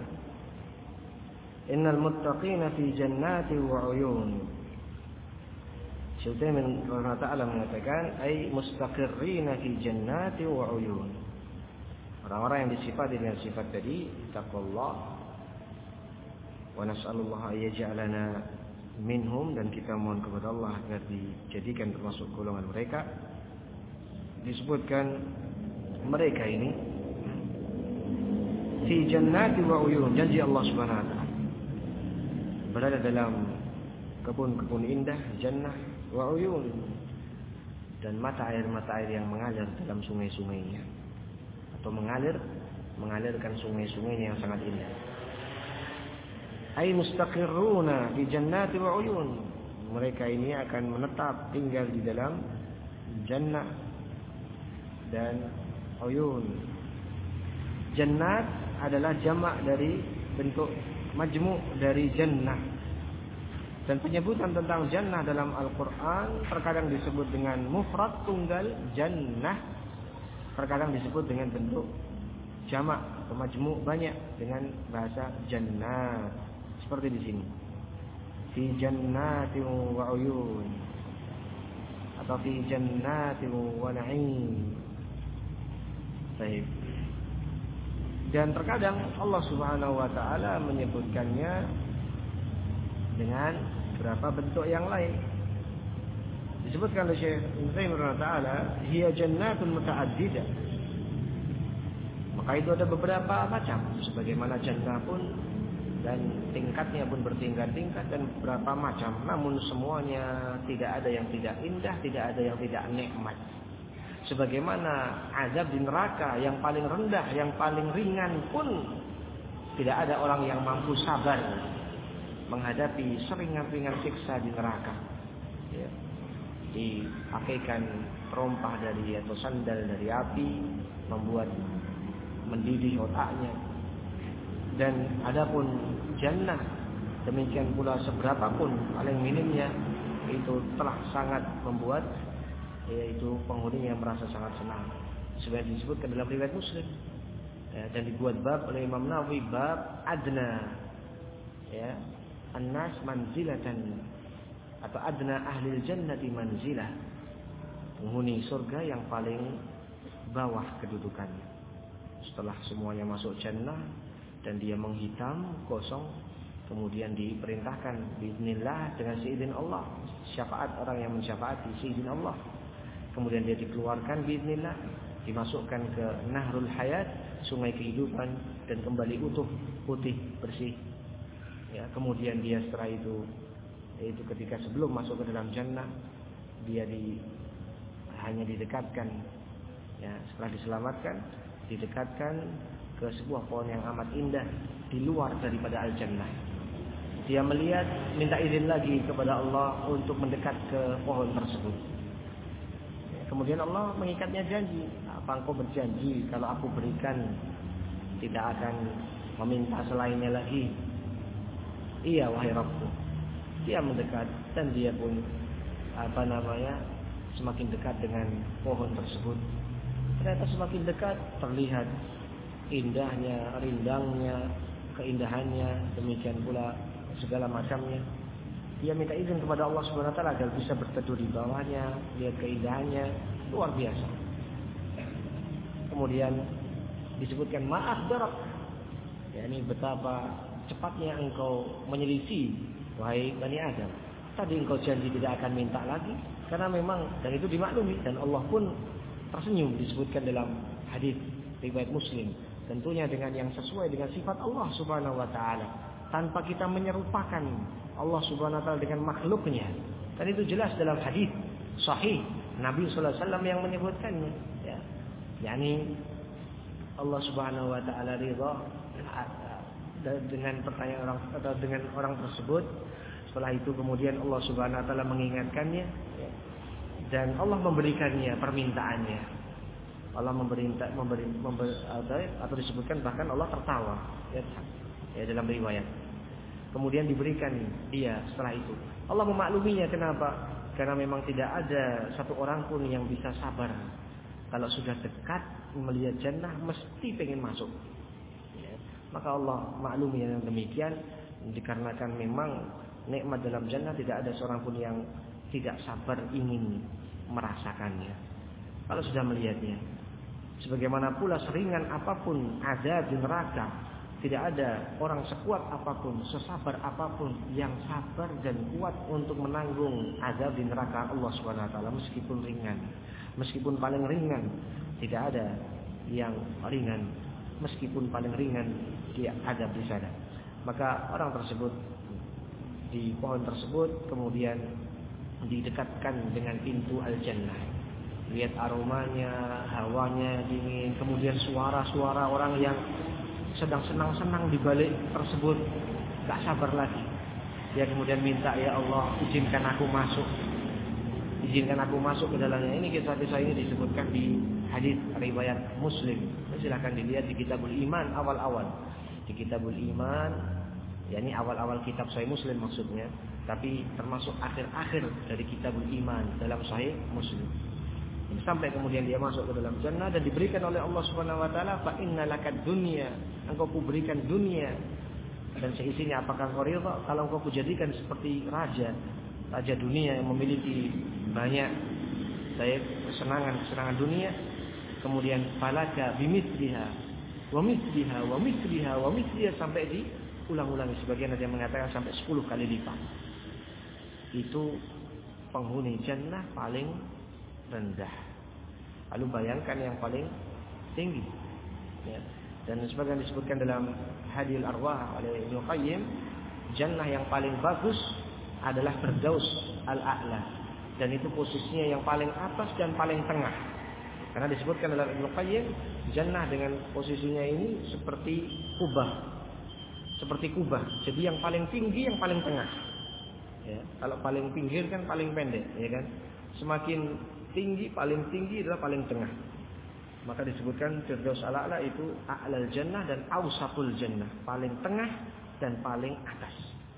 Innal muttaqina fi jannati wa uyun. Syekh Utsaimin rahimahullah taala mengatakan ay mustaqirrina fi jannati wa uyun. Orang-orang yang disifati dengan sifat tadi taqwallah wa nas'alullah ay yaj'alana minhum, dan kita mohon kepada Allah agar dijadikan termasuk golongan mereka. Disebutkan mereka ini fi jannati wa uyun, janji Allah Subhanahu wa taala berada dalam kebun-kebun indah, jannah wa uyun, dan mata air-mata air yang mengalir dalam sungai-sungainya, atau mengalir mengalirkan sungai-sungainya yang sangat indah. Ay mustaqirruna fi jannati wa uyun. Mereka ini akan menetap tinggal di dalam jannah dan uyun. Jannat adalah jamak dari bentuk majmu' dari jannah. Dan penyebutan tentang jannah dalam Al-Quran terkadang disebut dengan mufrad tunggal jannah, terkadang disebut dengan bentuk jamak atau majmu' banyak dengan bahasa jannat. Seperti di sini, fi jannatin wa uyun, atau fi jannatin wa na'im. Baik. Dan terkadang Allah Subhanahu wa taala menyebutkannya dengan beberapa bentuk yang lain. Disebutkan oleh Syekh Utsaimin rahimahullah taala, hiya jannatun muta'addidah. Maka itu ada beberapa macam, sebagaimana jannah pun dan tingkatnya pun bertingkat-tingkat dan beberapa macam. Namun semuanya tidak ada yang tidak indah, tidak ada yang tidak nikmat. Sebagaimana azab di neraka yang paling rendah, yang paling ringan pun tidak ada orang yang mampu sabar menghadapi seringan-ringan siksa di neraka. Ya. Dipakaikan terompah dari atau sandal dari api, membuat mendidih otaknya. Dan adapun jannah, demikian pula seberapapun paling minimnya, itu telah sangat membuat yaitu penghuninya merasa sangat senang. Sebenarnya disebutkan dalam riwayat Muslim, ya, dan dibuat bab oleh Imam Nawawi, bab adna, ya, an-nas manzilatan, atau adna ahlil jannati manzilah, penghuni surga yang paling bawah kedudukannya. Setelah semuanya masuk jannah dan dia menghitam kosong, kemudian diperintahkan biiznillah dengan seizin Allah, syafaat orang yang mensyafaati seizin Allah, kemudian dia dikeluarkan biiznillah, dimasukkan ke Nahrul Hayat, sungai kehidupan, dan kembali utuh, putih, bersih. Ya, kemudian dia setelah itu, yaitu ketika sebelum masuk ke dalam jannah, dia di hanya didekatkan, ya, setelah diselamatkan, didekatkan ke sebuah pohon yang amat indah di luar daripada al-jannah. Dia melihat, minta izin lagi kepada Allah untuk mendekat ke pohon tersebut. Kemudian Allah mengikatnya janji, apa engkau berjanji kalau aku berikan tidak akan meminta selainnya lagi? Iya wahai Rabbku. Dia mendekat dan dia pun apa namanya semakin dekat dengan pohon tersebut. Ternyata semakin dekat terlihat indahnya, rindangnya, keindahannya, demikian pula segala macamnya. Dia minta izin kepada Allah Subhanahu wa taala agar bisa berteduh di bawahnya, lihat keindahannya, luar biasa. Kemudian disebutkan maaf darak, ya, ini betapa cepatnya engkau menyelisih wahai Bani Adam. Tadi engkau janji tidak akan minta lagi, karena memang dan itu dimaklumi, dan Allah pun tersenyum. Disebutkan dalam hadis riwayat Muslim, tentunya dengan yang sesuai dengan sifat Allah Subhanahu wa taala, tanpa kita menyerupakan Allah Subhanahu wa taala dengan makhluknya. Dan itu jelas dalam hadis sahih Nabi sallallahu alaihi wasallam yang menyebutkannya, ya. yakni Allah Subhanahu wa taala ridha dengan pertanyaan orang atau dengan orang tersebut. Setelah itu kemudian Allah Subhanahu wa taala mengingatkannya, ya. dan Allah memberikannya permintaannya. Allah memerintah memberi, memberi atau disebutkan bahkan Allah tertawa, ya, ya dalam riwayat. Kemudian diberikan dia setelah itu. Allah memakluminya, kenapa? Karena memang tidak ada satu orang pun yang bisa sabar. Kalau sudah dekat melihat jannah mesti pengen masuk. Ya. Maka Allah maklumi yang demikian dikarenakan memang nikmat dalam jannah tidak ada seorang pun yang tidak sabar ingin merasakannya. Kalau sudah melihatnya, sebagaimana pula seringan apapun ada di neraka, tidak ada orang sekuat apapun, sesabar apapun yang sabar dan kuat untuk menanggung azab di neraka Allah Subhanahu wa taala meskipun ringan. Meskipun paling ringan, tidak ada yang ringan. Meskipun paling ringan, dia ada di sana. Maka orang tersebut di pohon tersebut kemudian didekatkan dengan pintu al-jannah. Lihat aromanya, hawanya dingin, kemudian suara-suara orang yang sedang senang-senang di balik tersebut, gak sabar lagi. Dia kemudian minta, ya Allah, izinkan aku masuk. Izinkan aku masuk ke dalamnya. Ini kisah-kisah ini disebutkan di hadis riwayat Muslim. Silahkan dilihat di Kitabul Iman awal-awal. Di Kitabul Iman, yakni awal-awal kitab Sahih Muslim maksudnya, tapi termasuk akhir-akhir dari Kitabul Iman dalam Sahih Muslim. Sampai kemudian dia masuk ke dalam jannah dan diberikan oleh Allah Subhanahu wa taala, fa innalakad dunya, engkau kuberikan dunia dan seisinya, apakah engkau ridha kalau engkau kujadikan seperti raja, raja dunia yang memiliki banyak baik kesenangan-kesenangan dunia, kemudian falaka bimithliha wa mithliha wa mithliha wa mithliha sampai di ulang-ulangi, sebagian ada yang mengatakan sampai sepuluh kali lipat. Itu penghuni jannah paling rendah. Lalu bayangkan yang paling tinggi. Ya. Dan sebagian disebutkan dalam Hadil Arwah oleh Ibnu Qayyim, jannah yang paling bagus adalah Firdaus al-A'la. Dan itu posisinya yang paling atas dan paling tengah. Karena disebutkan dalam Ibnu Qayyim, jannah dengan posisinya ini seperti kubah. Seperti kubah. Jadi yang paling tinggi, yang paling tengah. Ya. Kalau paling pinggir kan paling pendek, ya kan? Semakin tinggi, paling tinggi adalah paling tengah. Maka disebutkan Firdaus al-A'la itu a'lal jannah dan awsatul jannah, paling tengah dan paling atas.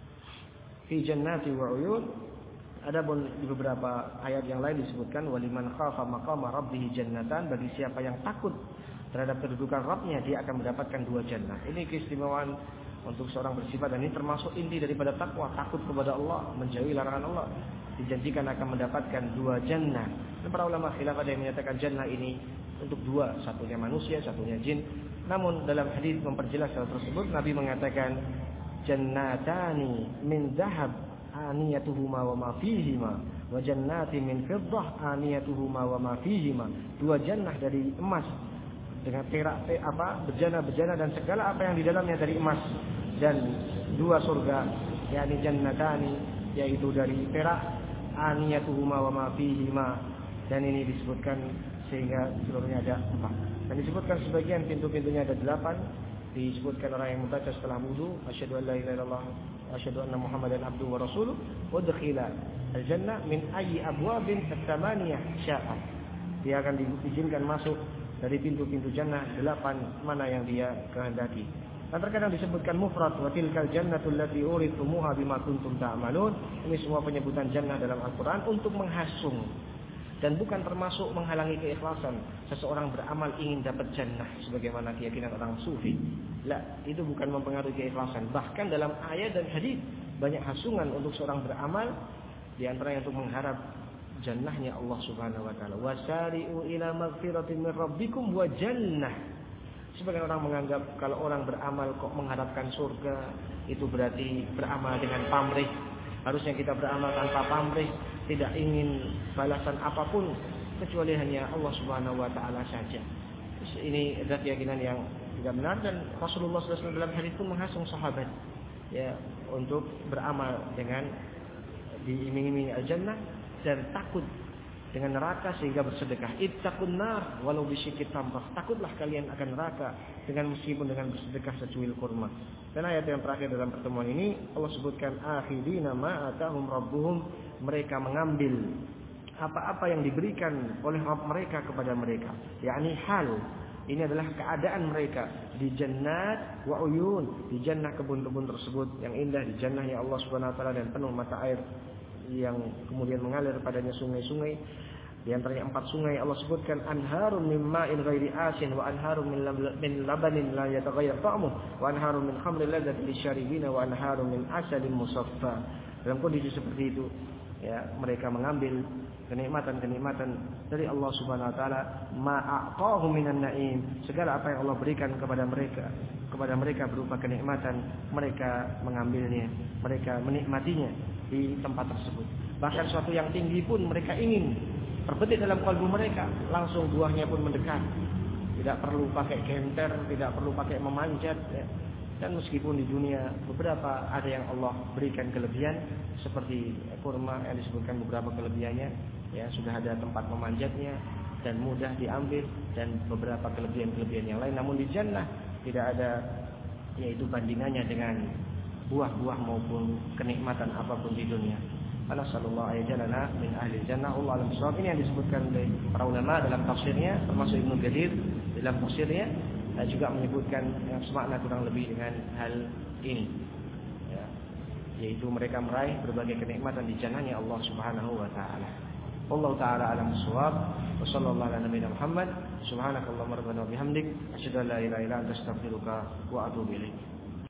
Fi jannati wa uyun. Adapun di beberapa ayat yang lain disebutkan waliman khafa maqama rabbih jannatan, bagi siapa yang takut terhadap kedudukan Rabbnya dia akan mendapatkan dua jannah. Ini keistimewaan untuk seorang bersifat, dan ini termasuk inti daripada takwa, takut kepada Allah, menjauhi larangan Allah. Dijanjikan akan mendapatkan dua jannah. Dan para ulama khilaf, ada yang menyatakan jannah ini untuk dua, satunya manusia, satunya jin. Namun dalam hadis memperjelas hal tersebut, Nabi mengatakan jannatani min dhahab aniyatuhuma wa ma fihima wa jannati min fiddah aniyatuhuma wa ma fihima. Dua jannah dari emas dengan perak pe, apa bejana-bejana dan segala apa yang di dalamnya dari emas, dan dua surga yakni jannatani yaitu dari perak aniyatuhuma wa ma fihima, dan ini disebutkan sehingga seluruhnya ada empat. Dan disebutkan sebagian pintu-pintunya ada delapan. Disebutkan orang yang membaca setelah wudu, asyhadu an la ilaha illallah wa asyhadu anna muhammadan abduhu wa rasuluh, udkhila al-jannah min ayyi abwabin as-samaniyah sya'a. Dia akan diizinkan masuk dari pintu-pintu jannah delapan mana yang dia kehendaki. Dan terkadang disebutkan mufrad, wa tilkal jannatul lati urithumuha bima kuntum ta'malun. Ini semua penyebutan jannah dalam Al-Qur'an untuk menghasung dan bukan termasuk menghalangi keikhlasan. Seseorang beramal ingin dapat jannah sebagaimana keyakinan orang sufi. La, itu bukan mempengaruhi keikhlasan. Bahkan dalam ayat dan hadis banyak hasungan untuk seorang beramal, di antaranya untuk mengharap jannahnya Allah Subhanahu wa taala. Wasari'u ila maghfiratin min rabbikum wa jannah. Sebagian orang menganggap kalau orang beramal kok mengharapkan surga, itu berarti beramal dengan pamrih. Harusnya kita beramal tanpa pamrih, tidak ingin balasan apapun kecuali hanya Allah Subhanahu wa taala saja. Ini adalah keyakinan yang tidak benar, dan Rasulullah shallallahu alaihi wasallam dalam hadis pun menghasung sahabat ya untuk beramal dengan diiming-imingi al-jannah dan takut dengan neraka sehingga bersedekah. Ittaqun nar walau bisyikki tamrah. Takutlah kalian akan neraka dengan meskipun dengan bersedekah secuil kurma. Dan ayat yang terakhir dalam pertemuan ini Allah sebutkan akhirina ma atahum rabbuhum, mereka mengambil apa-apa yang diberikan oleh Rabb mereka kepada mereka. yakni hal ini adalah keadaan mereka di jannat wa uyun, di jannah kebun-kebun tersebut yang indah, di jannahnya Allah Subhanahu wa taala dan penuh mata air yang kemudian mengalir padanya sungai-sungai. Di antaranya empat sungai Allah sebutkan anharun min ma'in ghairi asin wa anharun min, min labanin la yataghayyar ta'muhu wa anharun min khamrin ladzatin lisyaribina wa anharun min asalin musaffa. Dalam kondisi seperti itu, ya, mereka mengambil kenikmatan-kenikmatan dari Allah Subhanahu wa taala, ma'aqahu minan na'im, segala apa yang Allah berikan kepada mereka, kepada mereka berupa kenikmatan, mereka mengambilnya, mereka menikmatinya di tempat tersebut. Bahkan suatu yang tinggi pun mereka ingin terbetik dalam kalbu mereka, langsung buahnya pun mendekat. Tidak perlu pakai genter, tidak perlu pakai memanjat, ya. Dan meskipun di dunia beberapa ada yang Allah berikan kelebihan seperti kurma yang disebutkan beberapa kelebihannya, ya, sudah ada tempat memanjatnya dan mudah diambil dan beberapa kelebihan-kelebihan yang lain. Namun di jannah tidak ada, yaitu bandingannya dengan buah-buah maupun kenikmatan apapun di dunia. Allah sallallahu alaihi wasallam min ahli jannah. Allah alam shawab. Ini yang disebutkan oleh para ulama dalam tafsirnya, termasuk Ibnu Katsir dalam tafsirnya, dan juga menyebutkan yang semakna kurang lebih dengan hal ini, ya, yaitu mereka meraih berbagai kenikmatan di jannahnya Allah Subhanahu wa taala. Allah taala alam shawab. Wa sallallahu ala nabiyina Muhammad. Subhanakallahumma rabbana wa bihamdik asyhadu an la ilaha illa anta astaghfiruka wa atubu ilaik.